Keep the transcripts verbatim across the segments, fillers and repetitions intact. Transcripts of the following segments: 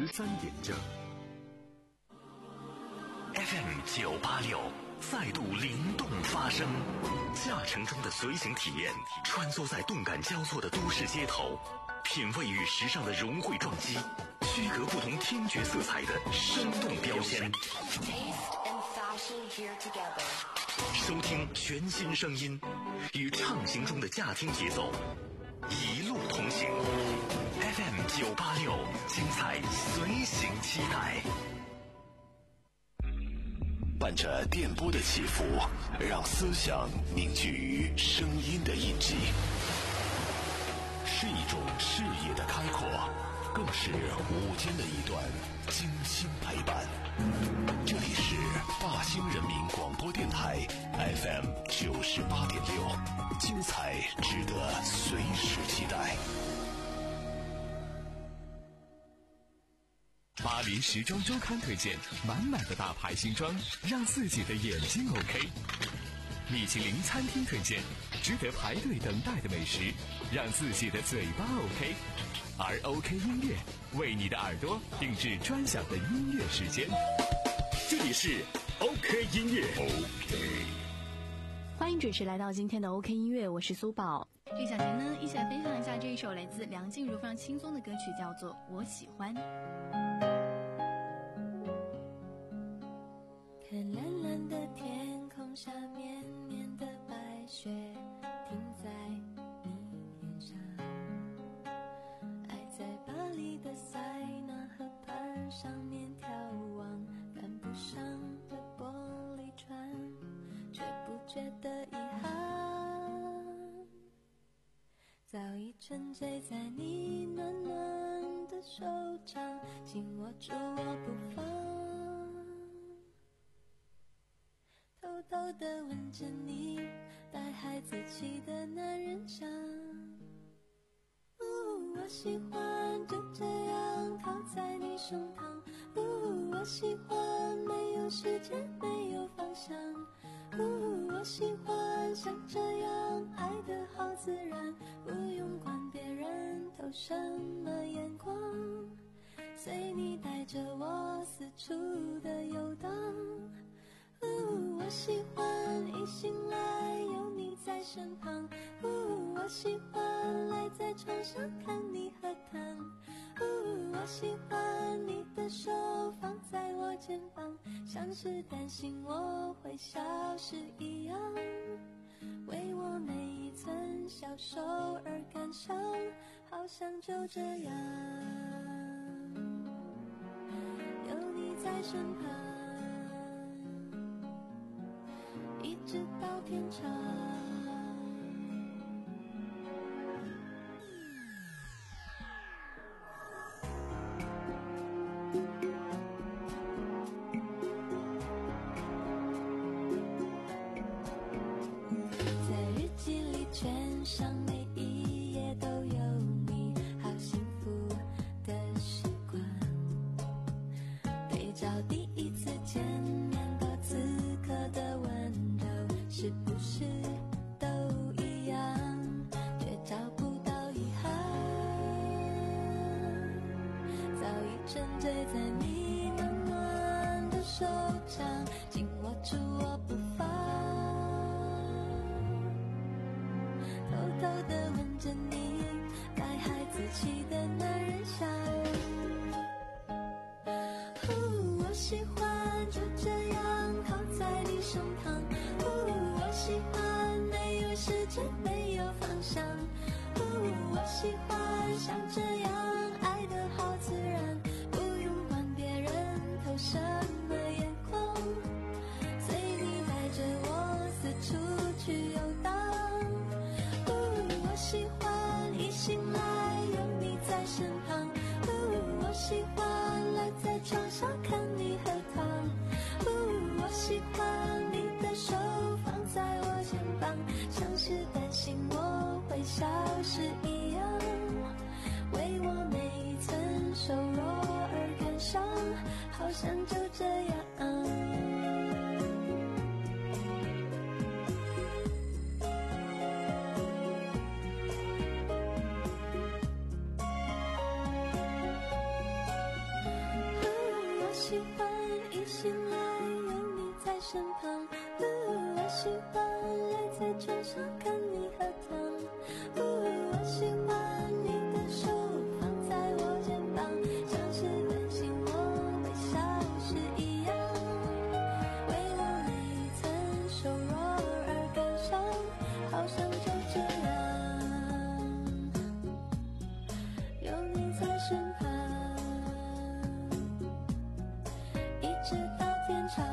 十三点正。 F M 九八六再度灵动发声，驾乘中的随行体验，穿梭在动感交错的都市街头，品味与时尚的融汇撞击，区隔不同听觉色彩的生动标签。收听全新声音，与畅行中的驾听节奏，一路同行。F M 九八六，精彩随行期待。 伴着电波的起伏，让思想凝聚于声音的印记，是一种视野的开阔，更是午间的一段精心陪伴。这里是大兴人民广播电台 F M 九十八点六，精彩值得随时期待。 巴黎时装周刊推荐满满的大牌新装，让自己的眼睛 OK。米其林餐厅推荐值得排队等待的美食，让自己的嘴巴 OK。而 OK 音乐为你的耳朵定制专享的音乐时间。这里是 OK 音乐 OK。 欢迎准时来到今天的 OK 音乐，我是苏宝。 这小节呢，一起来分享一下这一首来自梁静茹非常轻松的歌曲，叫做《我喜欢》。 看蓝蓝的天空下，绵绵的白雪停在你脸上，爱在巴黎的塞纳河畔上面眺望，赶不上的玻璃船，却不觉得遗憾，早已沉醉在你暖暖的手掌，紧握住我不放，偷偷地吻着你带孩子气的男人香。呜，我喜欢就这样靠在你胸膛。呜，我喜欢没有时间没有方向。呜，我喜欢像这样爱得好自然，不用管别人投什么眼光，随你带着我四处的游荡。呜，我喜欢一醒来有你在身旁。呜，我喜欢赖在床上看你喝汤。呜，我喜欢你的手放在我肩膀，像是担心我会消失一样，为我每一寸小手而感伤，好像就这样有你在身旁，一直到天长。在日记里圈上每一页都有你，好幸福的时光，对照第一次见面到此刻的温柔，是不是都一样，却找不到遗憾，早已沉醉在你暖暖的手掌，紧握住我不放，偷偷地吻着你带孩子气的男人香。呜，我喜欢就这样靠在你胸膛。呜，我喜欢没有时间没有方向。呜，我喜欢像这样爱得好自然，不用管别人投什么眼光，随你带着我四处去游荡。呜，我喜欢一醒来有你在身旁。呜，我喜欢赖在床上看你喝汤。呜，我喜欢你的手放在我肩膀，像是担心我会消失一样，为我每一寸瘦弱而感伤，好像就这样身旁。呜，我喜欢赖在床上看你喝汤。呜，我喜欢你的手放在我肩膀，像是关心我微笑时一样。为了一层瘦弱而感伤，好像就这样有你在身旁，一直到天长。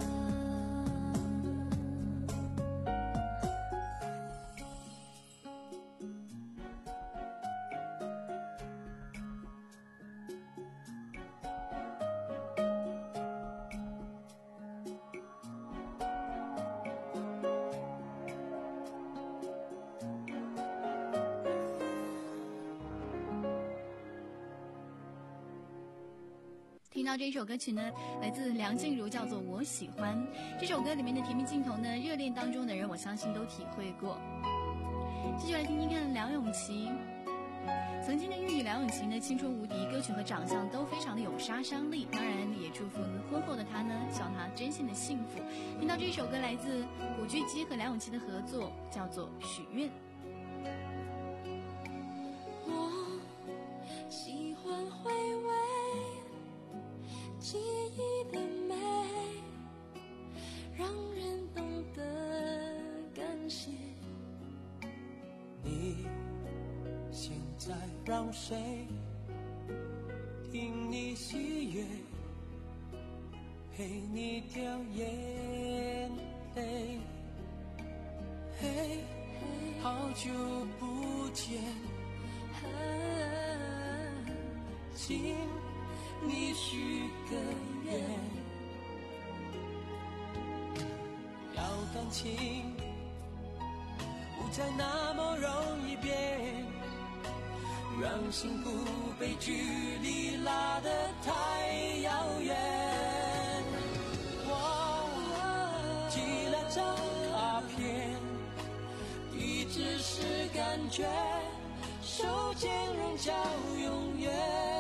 听到这一首歌曲呢，来自梁静茹，叫做《我喜欢》。这首歌里面的甜蜜镜头呢，热恋当中的人我相信都体会过。继续来听听看梁咏琪。曾经的玉女梁咏琪呢，青春无敌，歌曲和长相都非常的有杀伤力。当然也祝福婚后的她呢，希望她真心的幸福。听到这一首歌来自古巨基和梁咏琪的合作，叫做《许愿》。 我喜欢回味记忆的美，让人懂得感谢。 你现在让谁听你喜悦，陪你掉眼泪？嘿，好久不见，请你许个愿，要感情不再那么容易变，让幸福被距离拉得太遥远。我寄了张卡片，地址是感觉，手间仍叫永远。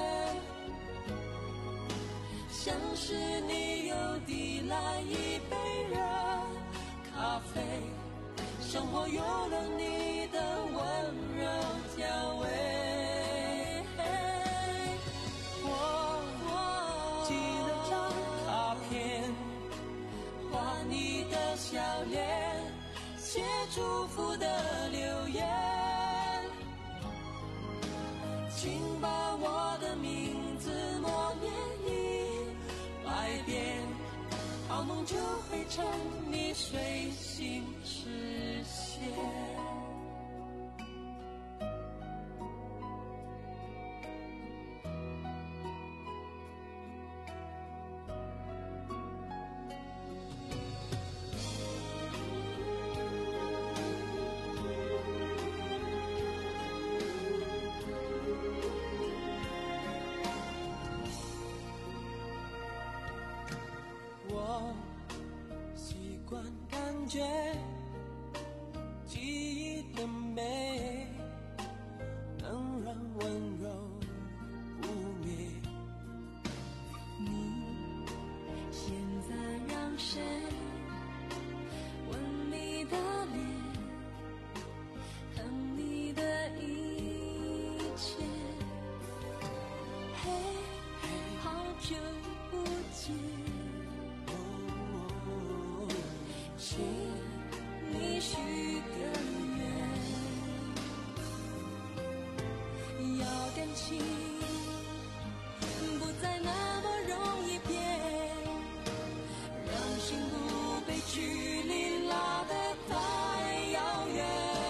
像是你又递来一杯热咖啡，生活有了你的温柔调味。我寄了张卡片，画你的笑脸，写祝福的留言，请把我的名字默念百遍，好梦就会成你随心实现。我习惯感觉记忆的美，能让温柔不灭。 你现在让谁吻你的脸，疼你的一切？嘿，好久不见，请你许个愿，要感情不再那么容易变，让幸福被距离拉得太遥远。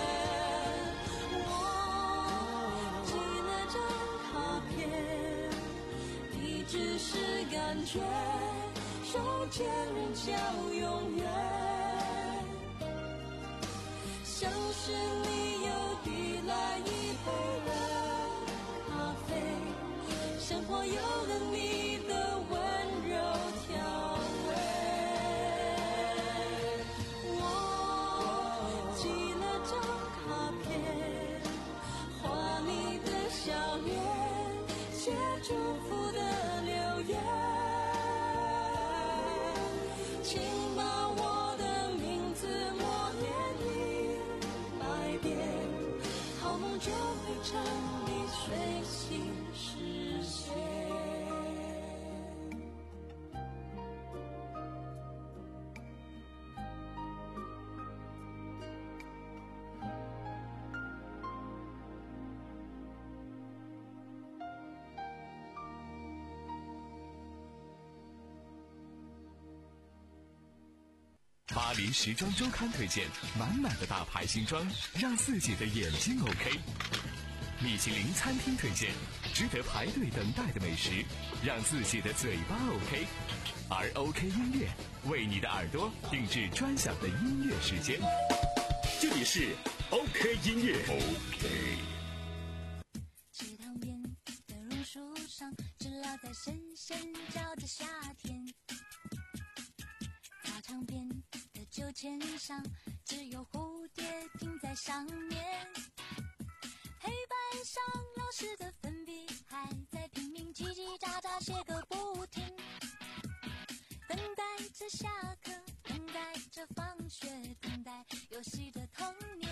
我寄了张卡片，地址是感觉，手间人叫永远。像是你又递来一杯热咖啡，生活有了你的温柔调味。我寄了张卡片，画你的笑脸，写祝福的留言，请把巴黎时装周刊推荐，满满的大牌新装，让自己的眼睛 OK。米其林餐厅推荐，值得排队等待的美食，让自己的嘴巴 OK。而 OK 音乐为你的耳朵定制专享的音乐时间，这里是 OK 音乐。OK。 池塘边的榕树上，知了在深深叫着夏天。操场边的秋千上，只有蝴蝶停在上面。黑板上老师的粉笔还在拼命叽叽喳喳写个不停，等待着下课，等待着放学，等待游戏的童年。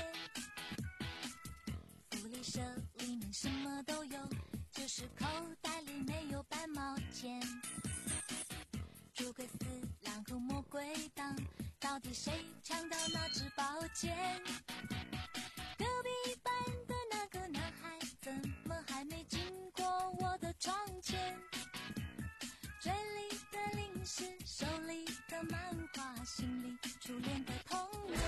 福利社里面什么都有，就是口袋里没有半毛钱。诸葛四郎和魔鬼党，到底谁抢到那支宝剑？隔壁班的那个男孩怎么还没经过我的窗前？嘴里的零食，手里的漫画，心里初恋的童年。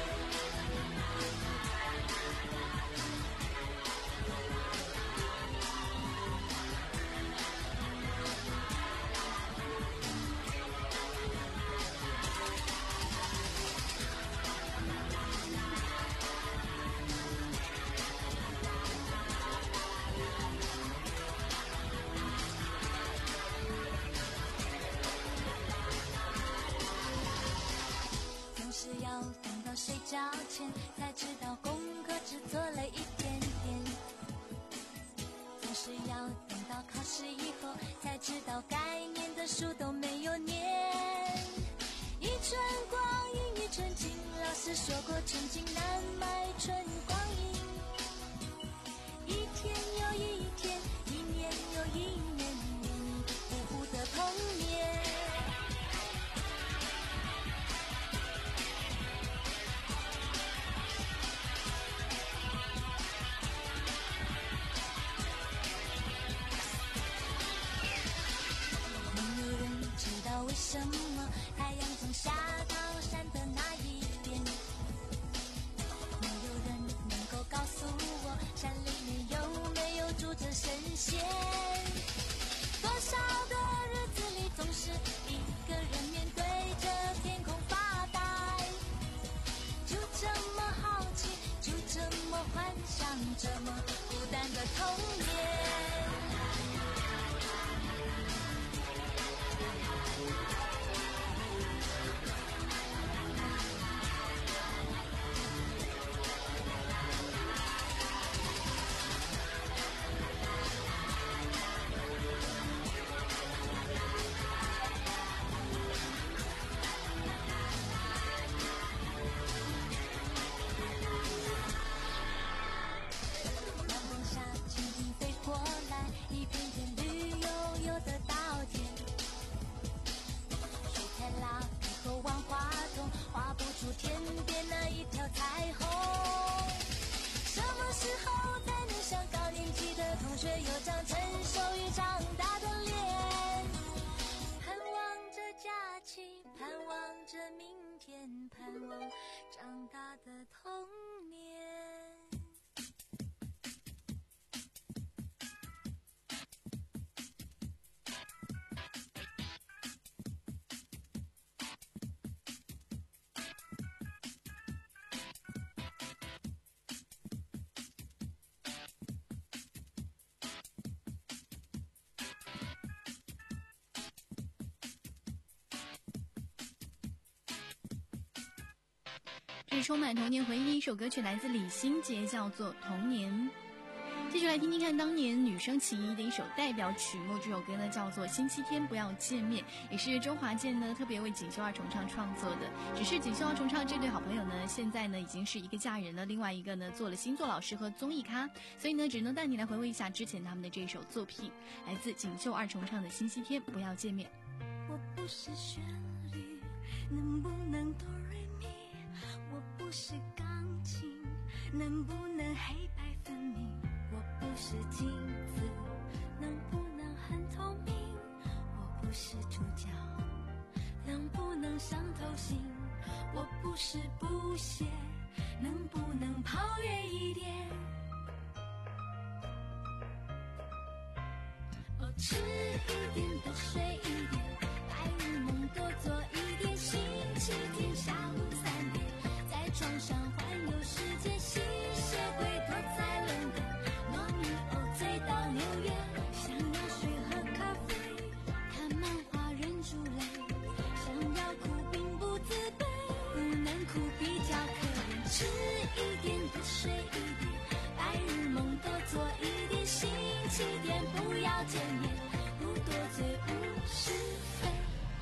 是要等到睡觉前才知道功课只做了一点点，总是要等到考试以后才知道该念的书都没有念。一寸光阴一寸金，老师说过寸金难买寸光阴。一天又一天，一年又一年，黏黏糊糊的童年。为什么太阳从下到山的那一边？没有人能够告诉我，山里面有没有住着神仙？多少个日子里，总是一个人面对着天空发呆，就这么好奇，就这么幻想，这么孤单的童年。天边那一条彩虹，什么时候才能像高年级的同学有张成熟与长大的脸？盼望着假期，盼望着明天，盼望长大的童年。 这是充满童年回忆的一首歌曲，来自李心洁，叫做《童年》。继续来听听看当年女生情谊的一首代表曲目，这首歌呢叫做《星期天不要见面》，也是周华健呢特别为锦绣二重唱创作的。只是锦绣二重唱这对好朋友呢，现在呢已经是一个嫁人了，另外一个呢做了星座老师和综艺咖，所以呢只能带你来回味一下之前他们的这首作品，来自锦绣二重唱的《星期天不要见面》。 我不是旋律，能不能哆瑞咪？我不是钢琴，能不能黑白分明？我不是镜子，能不能很透明？我不是主角，能不能伤透心？ 我不是不屑，能不能跑远一点？哦，吃一点，多睡一点，白日梦多做一点。星期天下午三点，在床上环游世界，吸血鬼躲在伦敦，罗密欧醉到纽约，想要水喝咖啡，看漫画忍住泪，想要哭并不自卑，不能哭比较可怜。吃一点，多睡一点，白日梦多做一点。星期天不要见面，不多嘴无是非。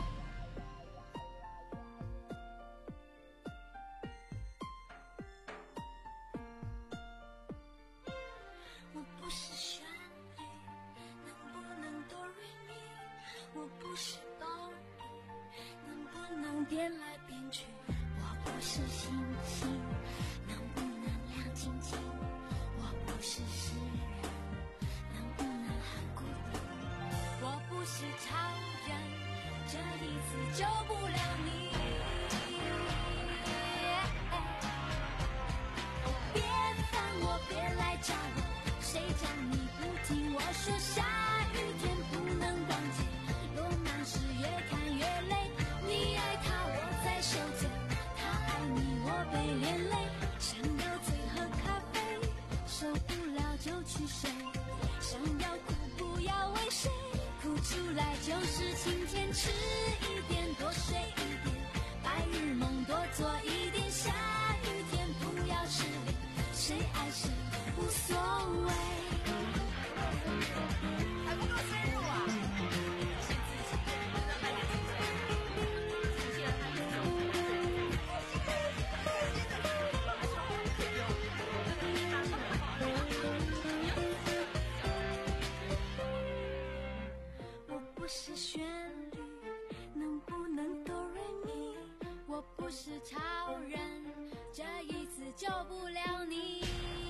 我不是旋律，能不能哆瑞咪？我不是哆瑞，能不能变来变去？我不是星星，能不能亮晶晶？我不是诗人，能不能很孤独？我不是超人，这一次救不了你。别烦我，别来找我，谁叫你不听我说？下雨天不能逛街，罗曼史越看越累。你爱他，我在受罪，他爱你，我被连累。想要醉喝咖啡，受不了就去睡。想要哭不要为谁，哭出来就是晴天。吃一点，多睡一点，白日梦多做一点。下雨天不要失联，谁爱谁无所谓。还不够深入啊！是自己能慢点进去，进去了他就走。我不是旋律，能不能哆瑞咪？我不是超人，这一次救不了你。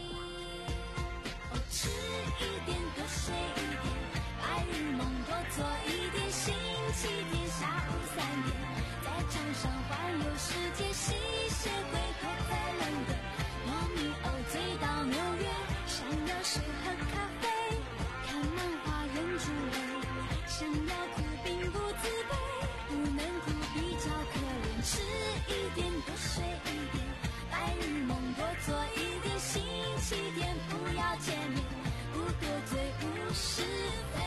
哦，吃一点，多睡一点，白日梦多做一点。星期天下午三点，在床上环游世界，吸血鬼躲在伦敦，罗密欧醉到纽约，想要水喝咖啡，看漫画忍住泪，想要哭并不自卑，不能哭比较可怜。吃一点，多睡一点，白日梦多做一点。星期天不要见面，不多嘴无是非。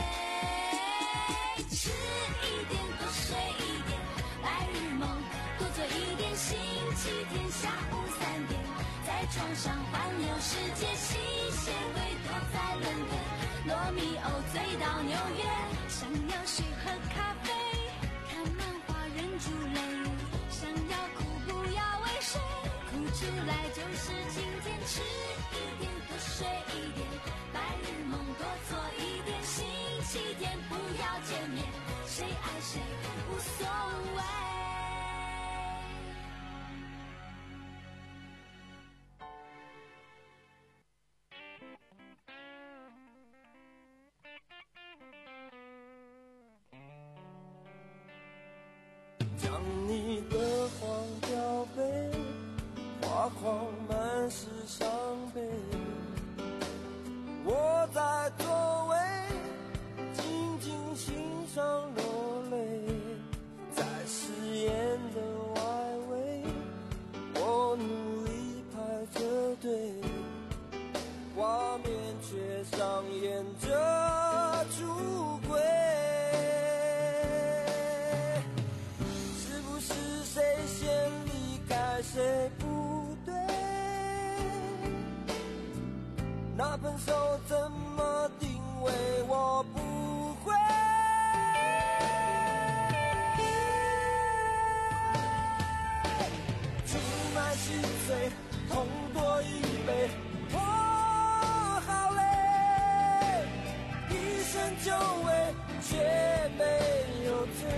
吃一点，多睡一点，白日梦多做一点。星期天下午三点，在床上环游世界，吸血鬼躲在伦敦，罗密欧醉到纽约，想要水喝咖啡，看漫画忍住泪，想要哭不要为谁，哭出来就是晴天。吃一点，多睡一点，白日梦多做一点。星期天不要见面，谁爱谁无所谓。 将你的黄标杯画框满是伤悲，我在座位静静欣赏落泪，在誓言的外围，我努力排着队，画面却上演着出轨。是不是谁先离开谁不对？那分手怎么定位？我不会。出卖心碎，痛多一倍。我好累，一生久违，却没有罪。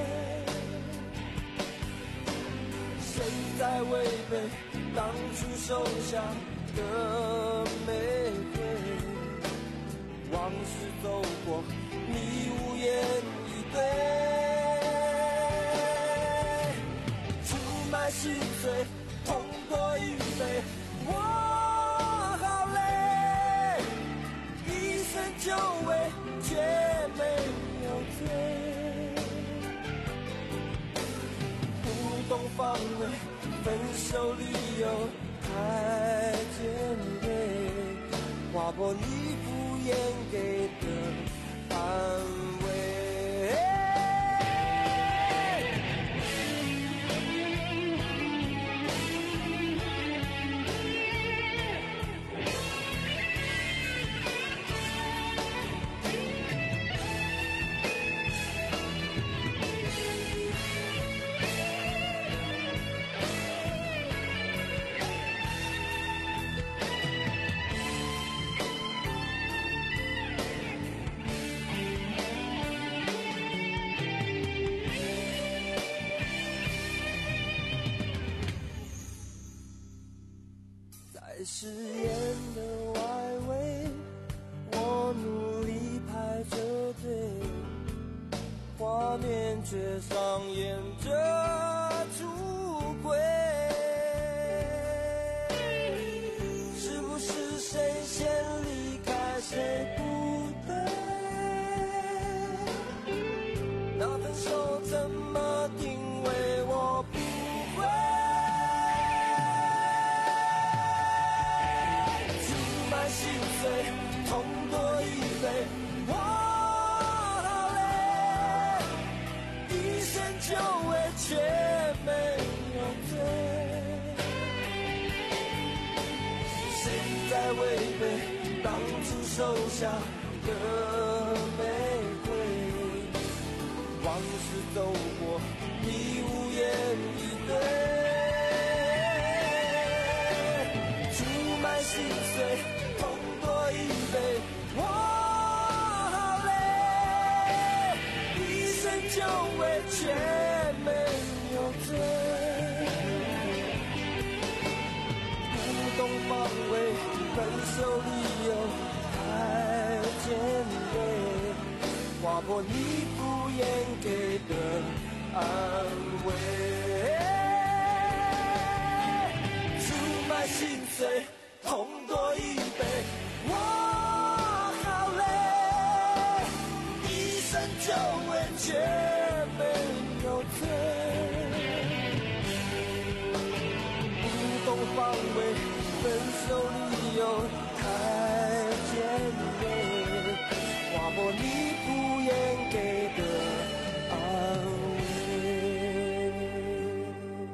谁在违背当初手下的玫瑰？往事走过，你无言以对。出卖满心碎，痛多于悲。我好累，一生就为却没有罪，不懂防卫，分手理由太尖锐，划破你敷衍给的安慰。在誓言的外围，我努力排着队，画面却上演着出轨。是不是谁先离开谁不对？那分手怎么定位？我不会。心碎，痛多于悲，我好累，一生就为却没有罪。谁在违背当初手下的玫瑰？往事走过，你无言以对。注满心碎。我好累，一生就为却没有罪，不懂防卫，分手理由太尖锐，划破你敷衍给的安慰，注满心碎，痛多于悲。我就为却没有罪，不懂防卫，分手理由太尖锐，划破你敷衍给的安慰。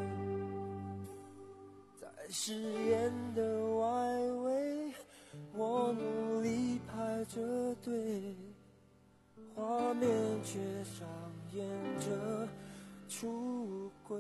在誓言的外围，我努力排着队，画面却上演着出轨。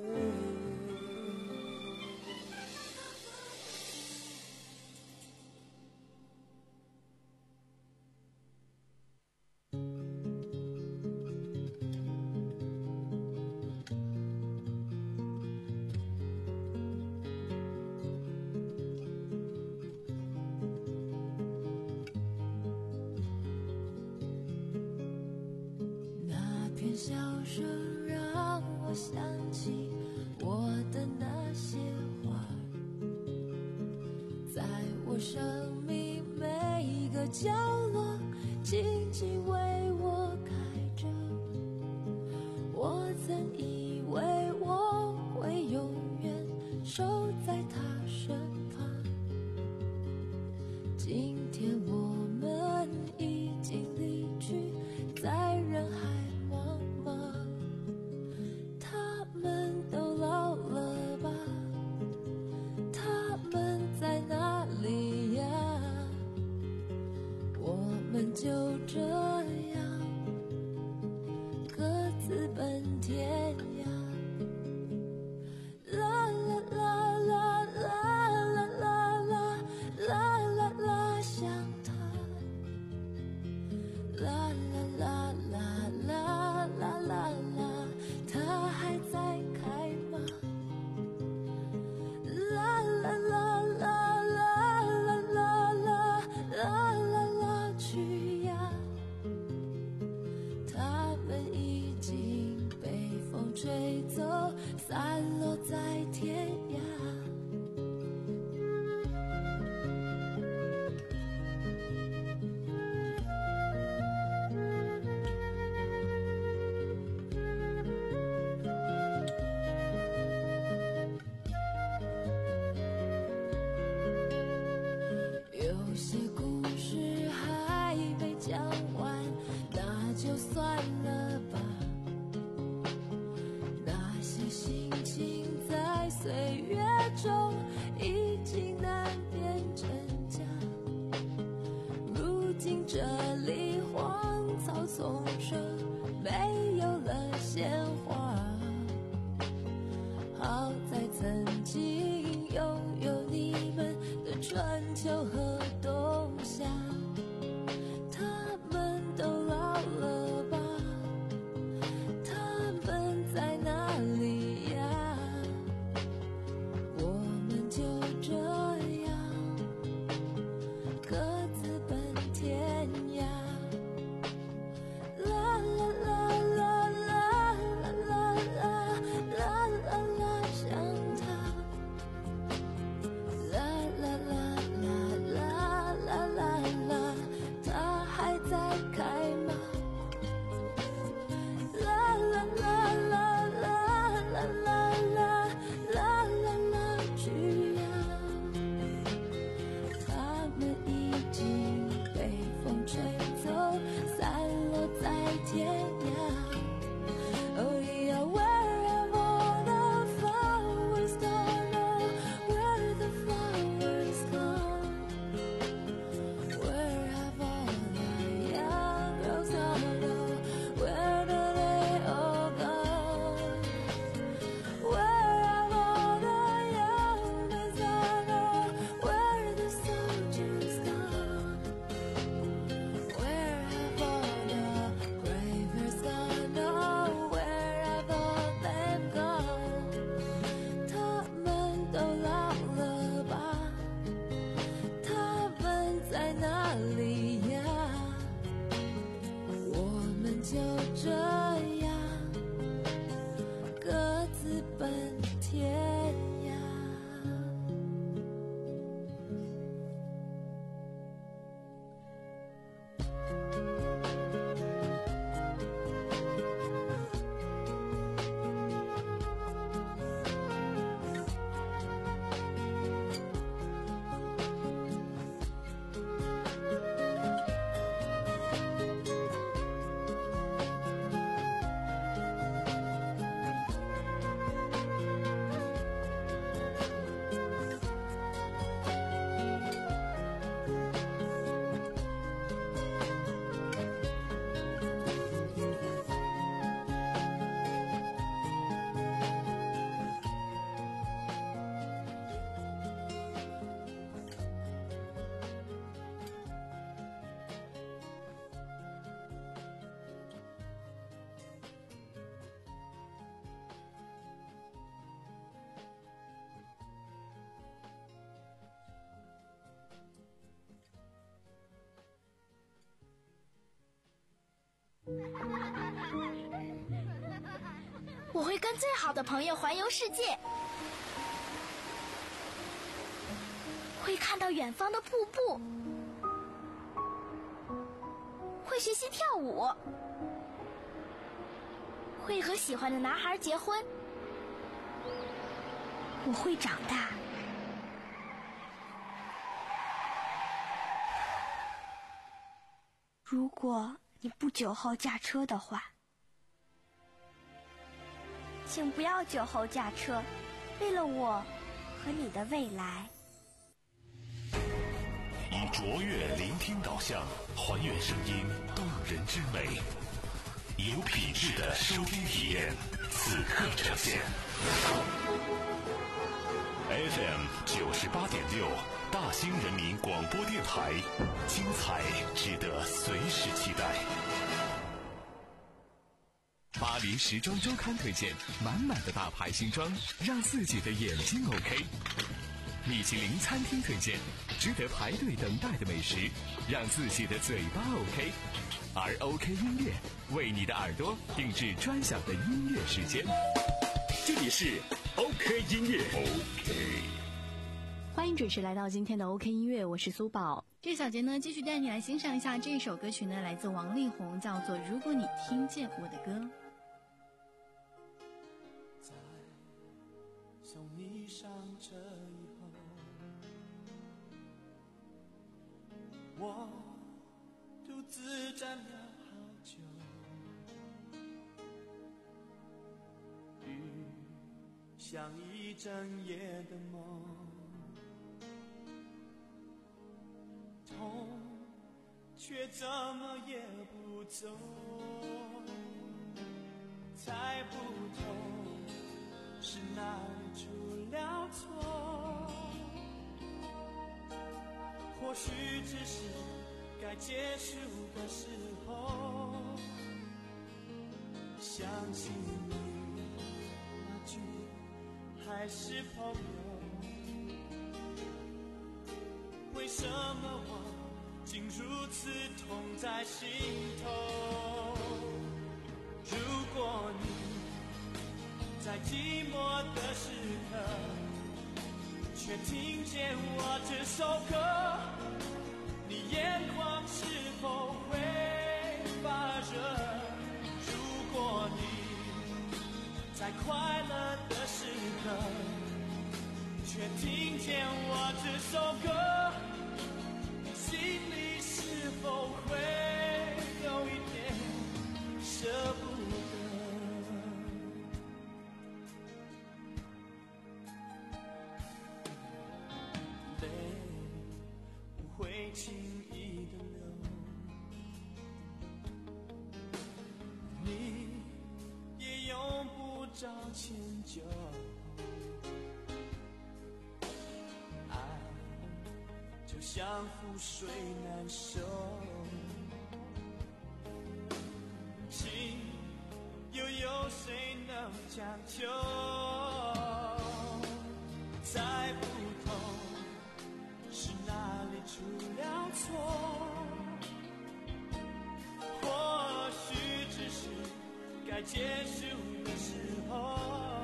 笑声让我想起我的那些花，在我生命每一个角落静静为我开着。我曾以为我会永远守在他身旁，今天我们已经离去，在人海就这样各自奔天涯，啦啦啦啦啦啦啦啦啦啦啦，想他，啦啦啦啦啦啦啦啦，他还在开吗？啦啦啦啦啦啦啦啦啦啦啦，去。吹走，散落在天。 岁月中已经难辨真假。如今这里荒草丛生，没有了鲜花。好在曾经拥有你们的春秋和冬夏，他们都老了吧？他们在哪里呀？我们就这样各自奔天涯。啦啦啦啦啦啦啦啦啦啦啦，想他。啦啦啦啦啦啦啦啦，他还在开吗？啦啦啦啦啦啦啦啦啦啦啦，去呀！他们已经被风吹走，散落在天涯。Oh yeah, where have all the flowers gone? Oh, where the flowers gone? Where have all the young girls gone? Oh, where do they all go? Where have all the young men gone? Oh, where are the soldiers gone? Where have all the bravers gone? Oh, where have all them gone? 他们都老了吧？他们在哪里呀？我们就这样各自奔天涯。 我会跟最好的朋友环游世界，会看到远方的瀑布，会学习跳舞，会和喜欢的男孩结婚。我会长大。如果你不酒后驾车的话，请不要酒后驾车，为了我和你的未来。 以卓越聆听导向，还原声音动人之美，有品质的收听体验，此刻呈现。F M 九十八点六，大兴人民广播电台，精彩值得随时期待。 巴黎时装周刊推荐，满满的大牌新装，让自己的眼睛 OK。米其林餐厅推荐，值得排队等待的美食，让自己的嘴巴 OK。而 OK 音乐为你的耳朵定制专享的音乐时间。这里是 OK 音乐 OK。 欢迎准时来到今天的 OK 音乐，我是苏宝。 这小节呢，继续带你来欣赏一下这首歌曲呢，来自王力宏，叫做《如果你听见我的歌》。 在送你上车以后，我独自站了好久，雨下像一整夜的梦，痛却怎么也不走，猜不透是哪里出了错，或许只是该结束的时候，相信你那句还是朋友，为什么我竟如此痛在心头？如果你在寂寞的时刻却听见我这首歌，你眼眶是否会发热？如果你在快乐的时刻却听见我这首歌，你心里是否会有一点舍不得？泪不会轻易的流，你也用不着迁就，爱就像覆水难收，情又有谁能强求？猜不透是哪里出了错，或许只是该结束的时候，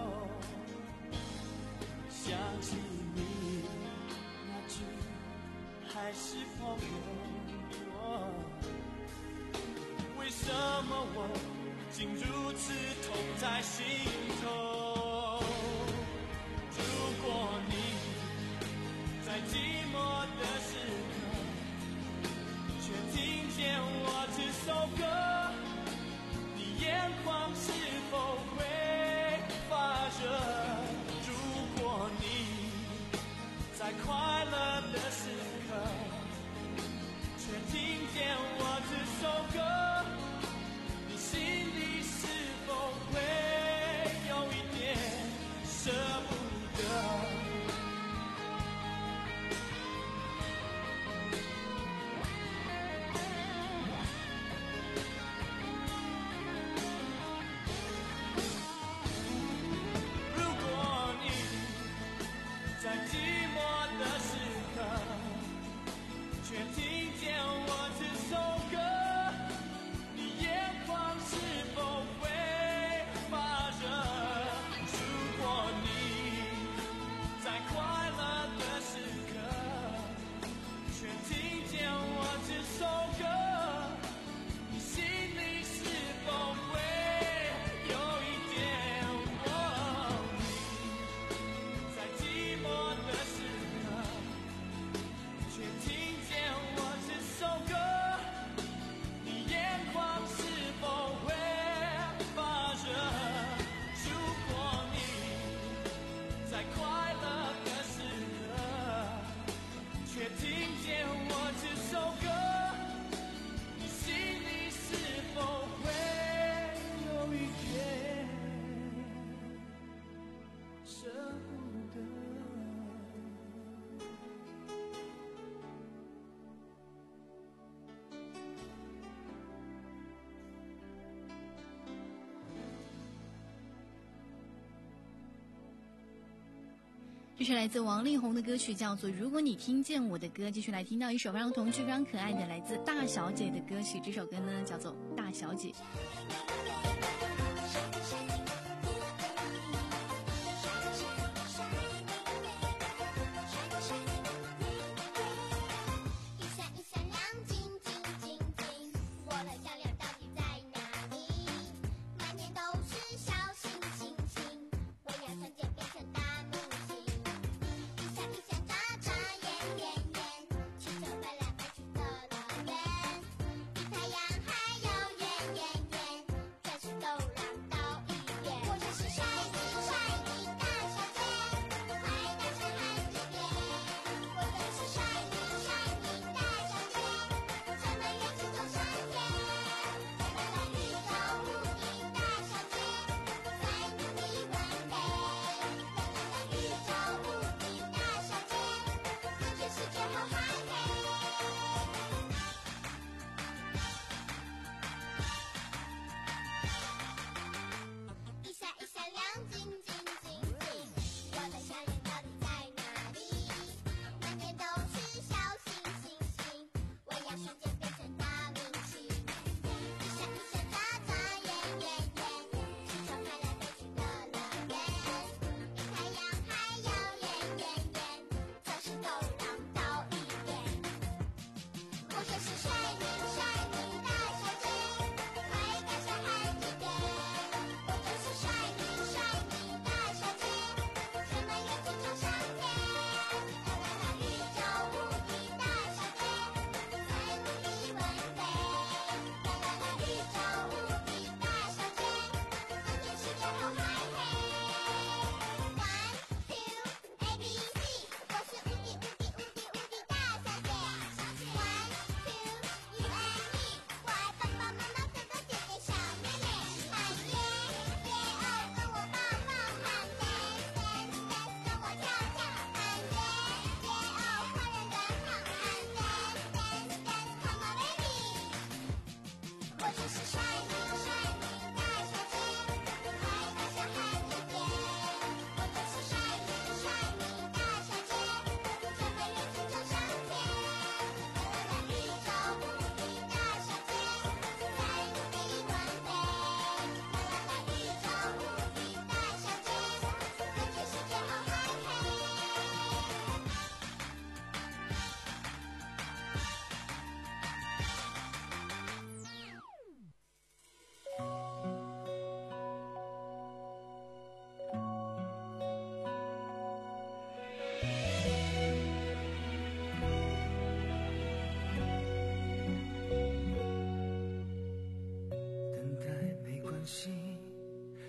想起你那句还是朋友，为什么我竟如此痛在心头？如果你在寂寞的时刻却听见我这首歌，你眼眶是否会发热？如果你在快乐的时刻却听见我这首歌，你心里是否会有一点舍不得？在寂寞的时刻却听见我这首歌，你眼眶是否会发热？如果你在快乐的时刻却听见我这首歌，你心里是否会有一点我？你在寂寞的时刻却听见我这首歌，你眼眶是否会发热？如果你在快乐的时刻却听见我这首歌，你心里是否会有一点舍不得？ 这是来自王力宏的歌曲，叫做《如果你听见我的歌》。继续来听到一首非常童趣、非常可爱的来自大小姐的歌曲，这首歌呢叫做《大小姐》。 太阳还有圆圆圆。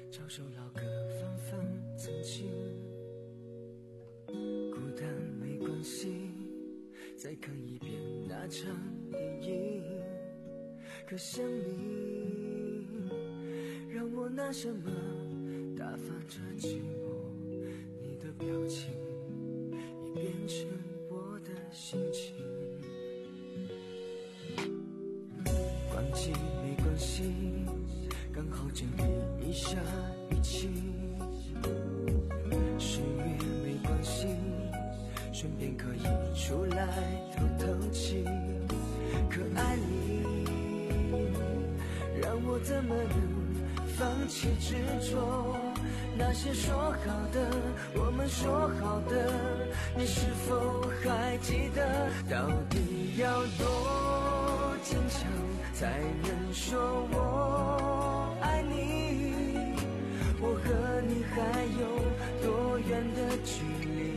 找首老歌放放曾经，孤单没关系，再看一遍那场电影。可想你让我拿什么打发这寂寞，你的表情已变成我的心情。忘记没关系，刚好整理一下语气。失眠没关系，顺便可以出来透透气。可爱你让我怎么能放弃执着？那些说好的，我们说好的，你是否还记得？到底要多坚强才能说我爱你？我和你还有多远的距离？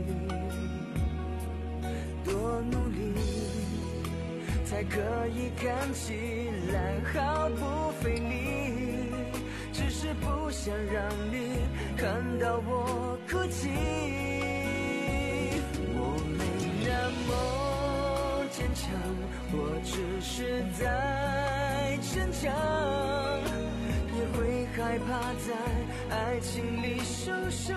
多努力才可以看起来毫不费力？只是不想让你看到我哭泣。我没那么坚强，我只是在逞强，也会害怕在爱情里受伤。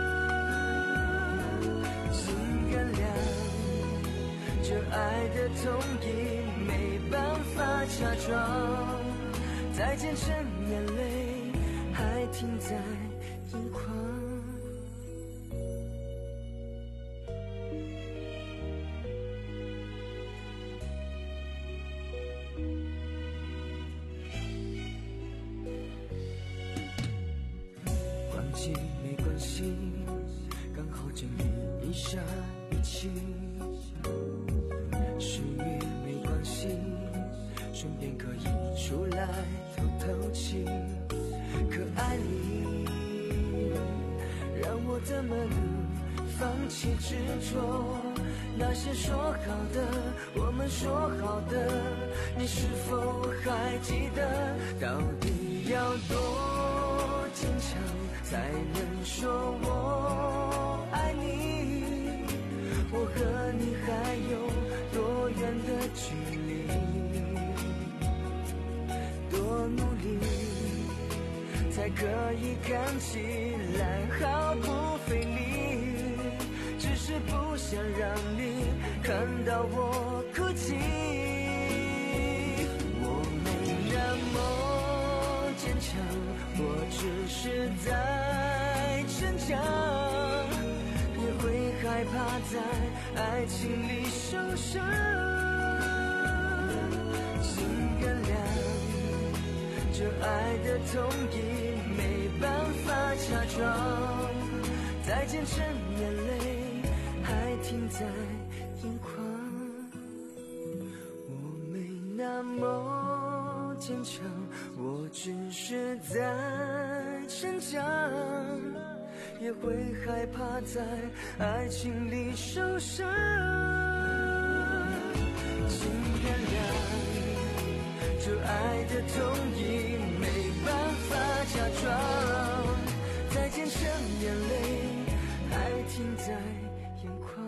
请原谅，这爱的痛意没办法假装，再见成眼泪还停在眼眶。忘记没关系，刚好整理一下语气。失眠没关系，顺便可以出来透透气。可爱你让我怎么能放弃执着？那些说好的，我们说好的，你是否还记得？到底要多坚强才能说我爱你？我和你还有多远的距离？多努力才可以看起来毫不费力？只是不想让你看到我哭泣。我没那么坚强，我只是在逞强，也会害怕在爱情里受伤。请原谅，这爱的痛意没办法假装，再见成眼泪还停在眼眶。我没那么坚强，我只是在逞强，也会害怕在爱情里受伤。请原谅，这爱的痛意没办法假装，再见成眼泪还停在眼眶。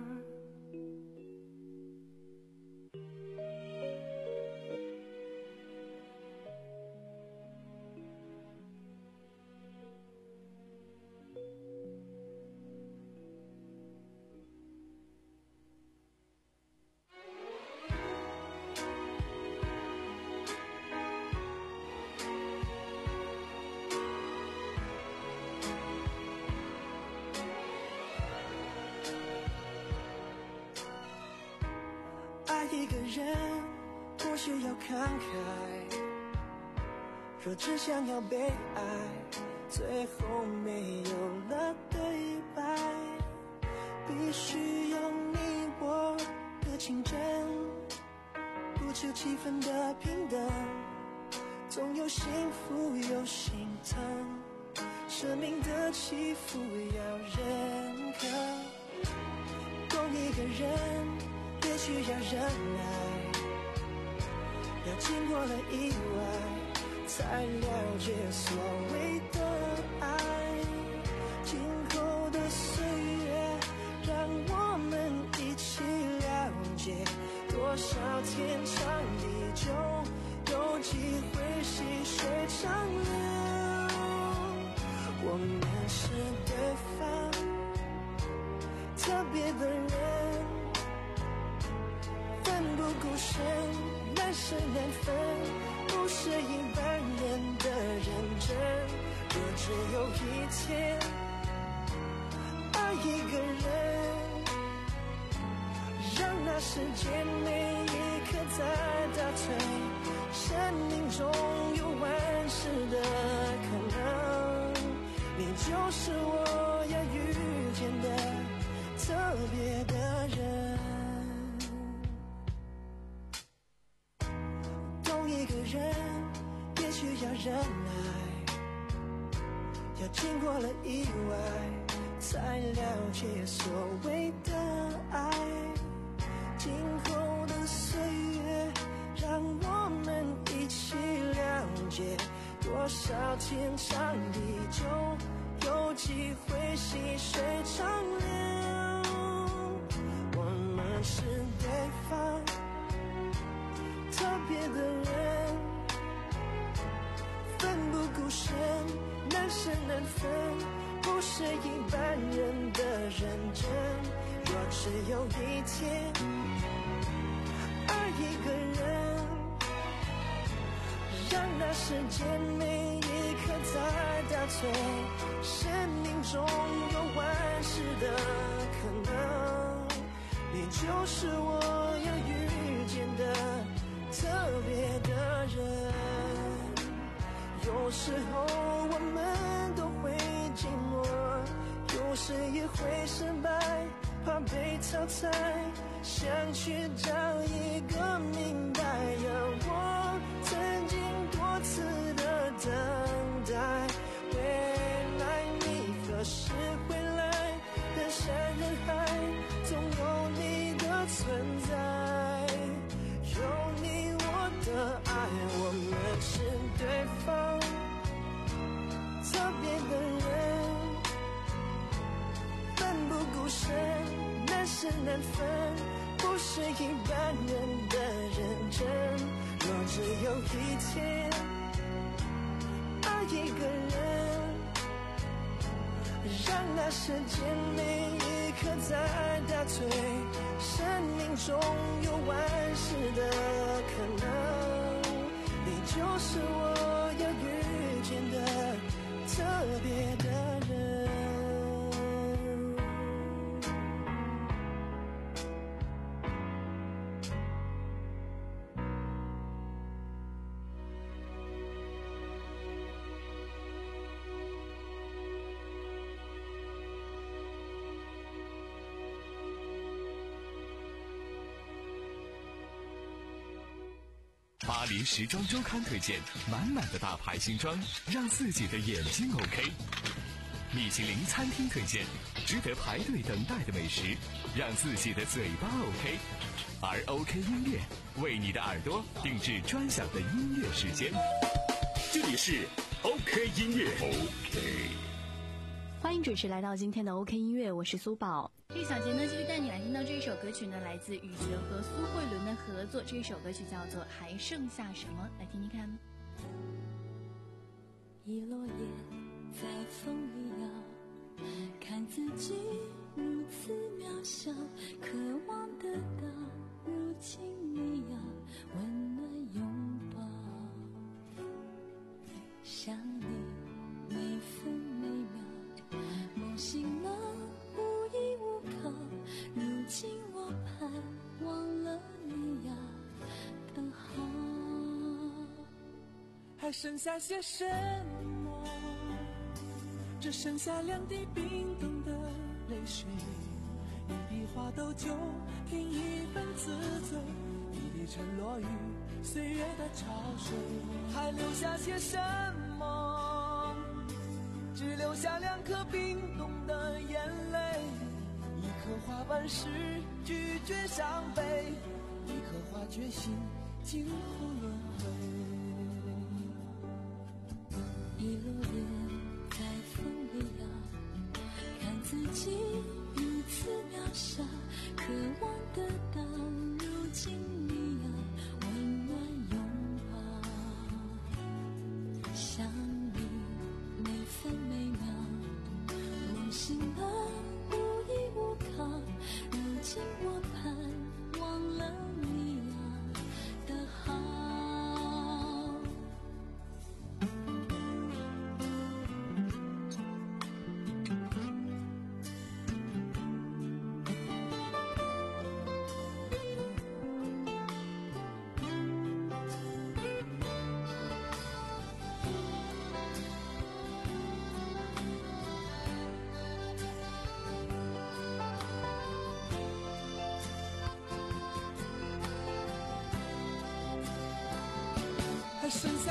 爱一个人或许要慷慨，若只想要被爱，最后没有了对白。必须有你我的情真，不求气氛的平等，总有幸福有心疼，生命的起伏要认可。懂一个人也需要忍耐，要经过了意外，才了解所谓的我们是对方特别的人，奋不顾身，难舍难分，不是一般人的认真。若只有一天爱一个人，让那时间每一刻在倒退，生命中有万事的可能，你就是我要遇见的特别的人。懂一个人也需要忍耐，要经过了意外才了解所谓的爱。今后的岁月让我们一起了解，多少天长地久，有机会细水长流。我们是对方特别的人，奋不顾身，难舍难分，不是一般人的认真。若只有一天爱一个人，让那时间每一刻在倒退，生命中有万事的可能，你就是我要遇见的特别的人。有时候我们都会寂寞，有时也会失败，怕被淘汰，想去找一个明白。我曾经多次的等待，未来你何时回来？人山人海，总有你的存在，有你我的爱，我们是对方特别的人，奋不顾身，难舍难分，不是一般人的认真。若只有一天爱一个人，让那时间每一刻在倒退，生命中有万事的可能，你就是我要遇见的特别的人。 巴黎时装周刊推荐满满的大牌新装，让自己的眼睛 OK。米其林餐厅推荐值得排队等待的美食，让自己的嘴巴 OK。而 OK 音乐为你的耳朵定制专享的音乐时间。 这里是 OK 音乐 OK。 欢迎准时来到今天的 OK 音乐，我是苏宝。 这个小节呢，继续带你来听到这首歌曲呢，来自羽泉和苏慧伦的合作。这首歌曲叫做《还剩下什么》，来听听看。 一落叶在风里摇，看自己如此渺小，渴望得到如今你要温暖拥抱，想你每分每秒，梦醒了无依无靠，如今我盼望了你要更好。 还剩下些什么？只剩下两滴冰冻的泪水，一笔画都就添一份自罪，一粒沉落于岁月的潮水。还留下些什么？只留下两颗冰冻的眼泪，一颗花瓣是拒绝伤悲，一颗花决心今后轮回。 一落叶在风里摇，看自己如此渺小，渴望得到如今你要温暖拥抱，想你每分每秒，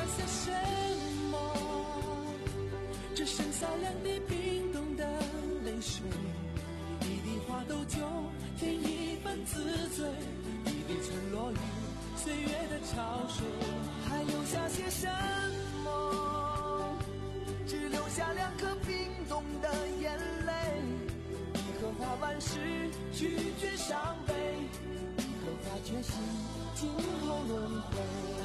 下些什么？只剩下两滴冰冻的泪水，一滴花豆酒添一份自醉，一滴沉落于岁月的潮水，还留下些什么？只留下两颗冰冻的眼泪，一颗花瓣时拒绝伤悲，一颗花决心今后轮回。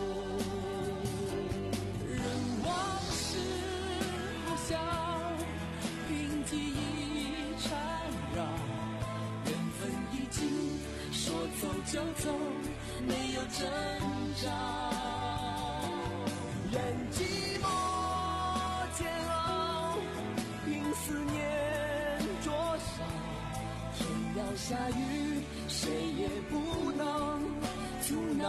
任往事呼啸，凭记忆缠绕，缘分已经说走就走，没有征兆。任寂寞煎熬，凭思念灼烧，天要下雨，谁也不能阻挠。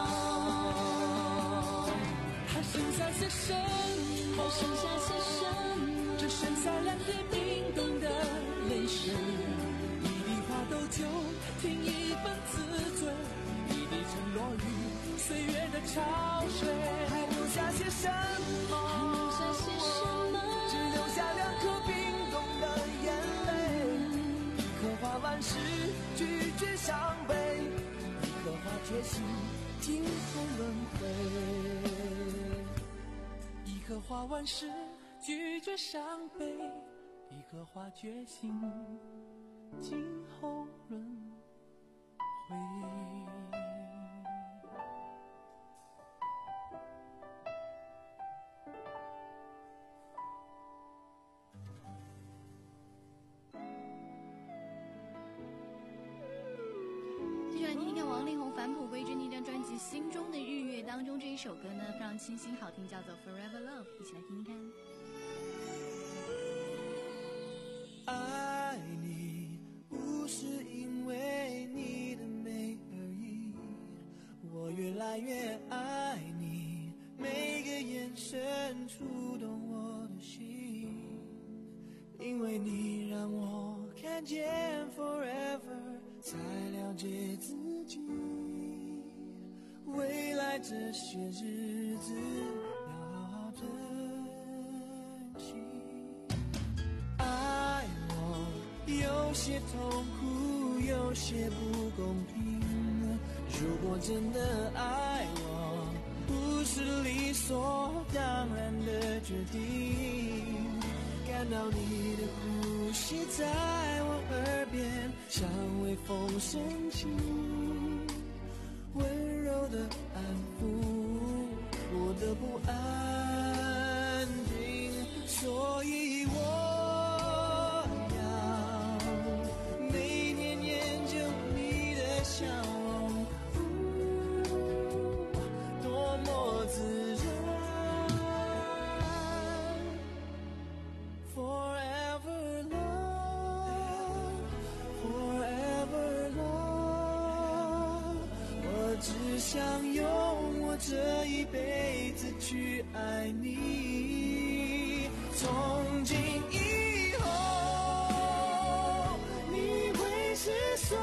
还剩下些什么？还剩下些什么？只剩下两滴冰冻的泪水，一滴花豆酒添一份自醉，一滴沉落于岁月的潮水，还留下些什么？还留下些什么？只留下两颗冰冻的眼泪，一颗花瓣时拒绝伤悲，一颗花决心今后轮回。一颗花瓣时拒绝伤悲，一颗花决心今后轮回。 继续来听听看王力宏返璞归真那张专辑《心中的日月》当中这一首歌呢，非常清新好听，叫做 Forever Love， 一起来听听看。 爱你不是因为你的美而已，我越来越爱你，每个眼神触动我的心，因为你让我看见 forever， 才了解自己，未来这些日子要好好珍惜。爱我有些痛苦，有些不公平，如果真的爱我，不是理所当然的决定，感到你的呼吸在我耳边，像微风深情，温柔的安抚我的不安定，所以我笑容，多么自然。Forever love, forever love， 我只想用我这一辈子去爱你，从今以后，你会是所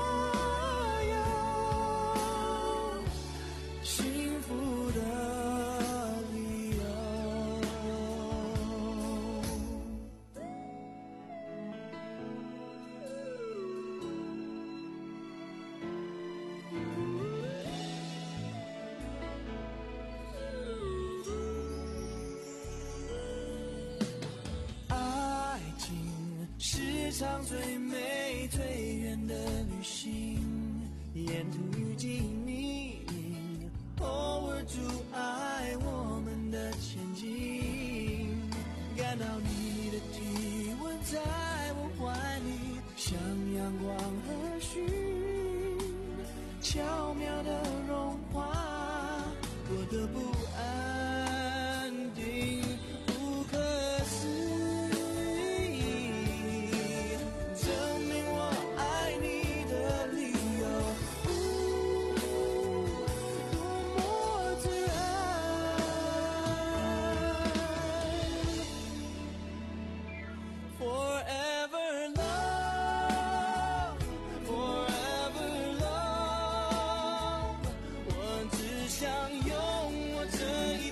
场最美最远的旅行，沿途遇见你，偶尔阻碍我们的前进，感到你的体温在我怀里，像阳光和煦，巧妙的融化我的不安定，不可思议，证明我爱你的理由，多么自然。Forever love, forever love， 我只想用我这一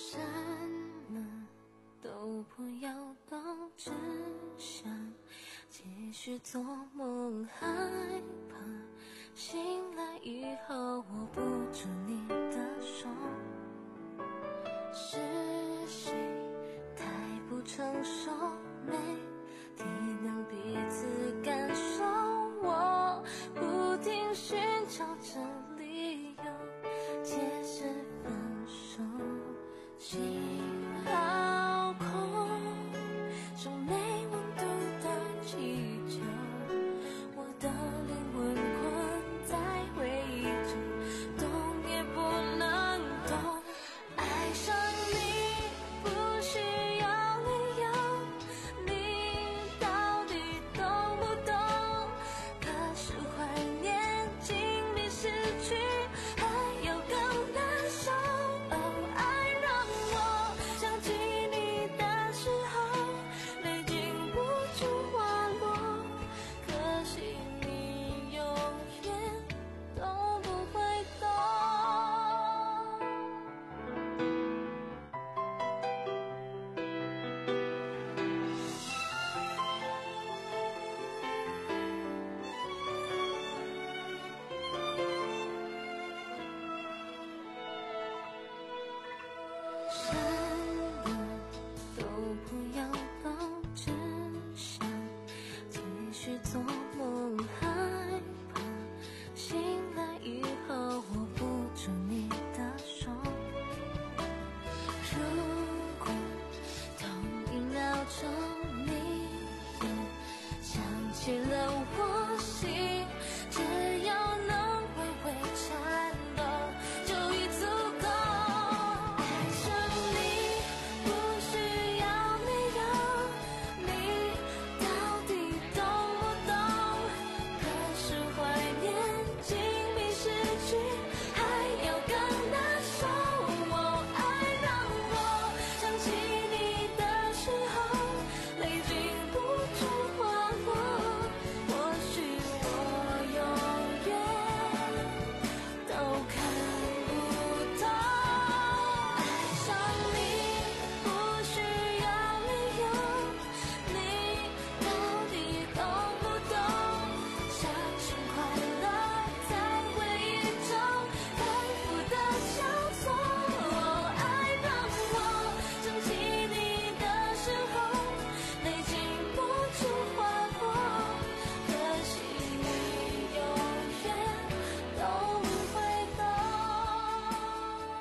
什么都不要懂，只想继续做梦，害怕醒来以后握不住你的手。是谁太不成熟，没体谅彼此感受，我不停寻找着理由解释分手。心好空，像没温度的气球，我的灵魂困在回忆中，动也不能动。爱上你不需要理由，你到底懂不懂？可是怀念经历失去还有更难受。哦，爱让我想起你的时候泪禁不住滑落，可惜你永远都不会懂。什么都不要懂，只想继续做梦，害怕醒来以后握不住你的手。如果同一秒钟你也想起了我心，只要能微微颤抖就已足够。爱上你不需要理由，你到底懂不懂？可是怀念经历失去还有更难受。哦，爱让我想起你的时候泪禁不住滑落，或许我永远都看不透。爱上你不需要理由，你到底懂不懂？相信快乐在回忆中反复的交错。哦，爱让我想起你的时候泪禁不住滑落，可惜你永远都不会懂。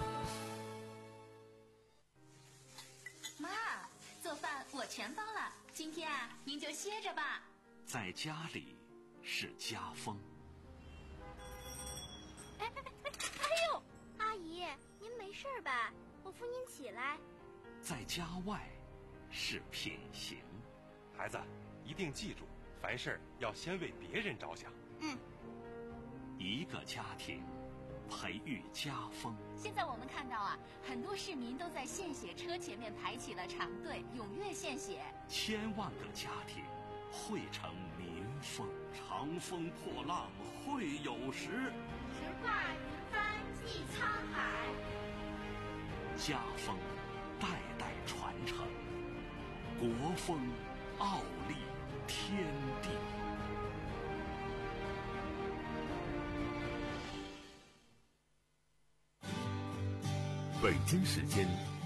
妈，做饭我全包了，今天啊，您就歇着吧。 在家里是家风， 哎哎哎哎呦，阿姨，您没事吧？我扶您起来。 在家外是品行。 孩子，一定记住，凡事要先为别人着想。 嗯， 一个家庭培育家风。 现在我们看到啊，很多市民都在献血车前面排起了长队，踊跃献血。 千万个家庭汇成民风，长风破浪会有时， 直挂云帆济沧海。 家风代代传承，国风傲立天地。 北京时间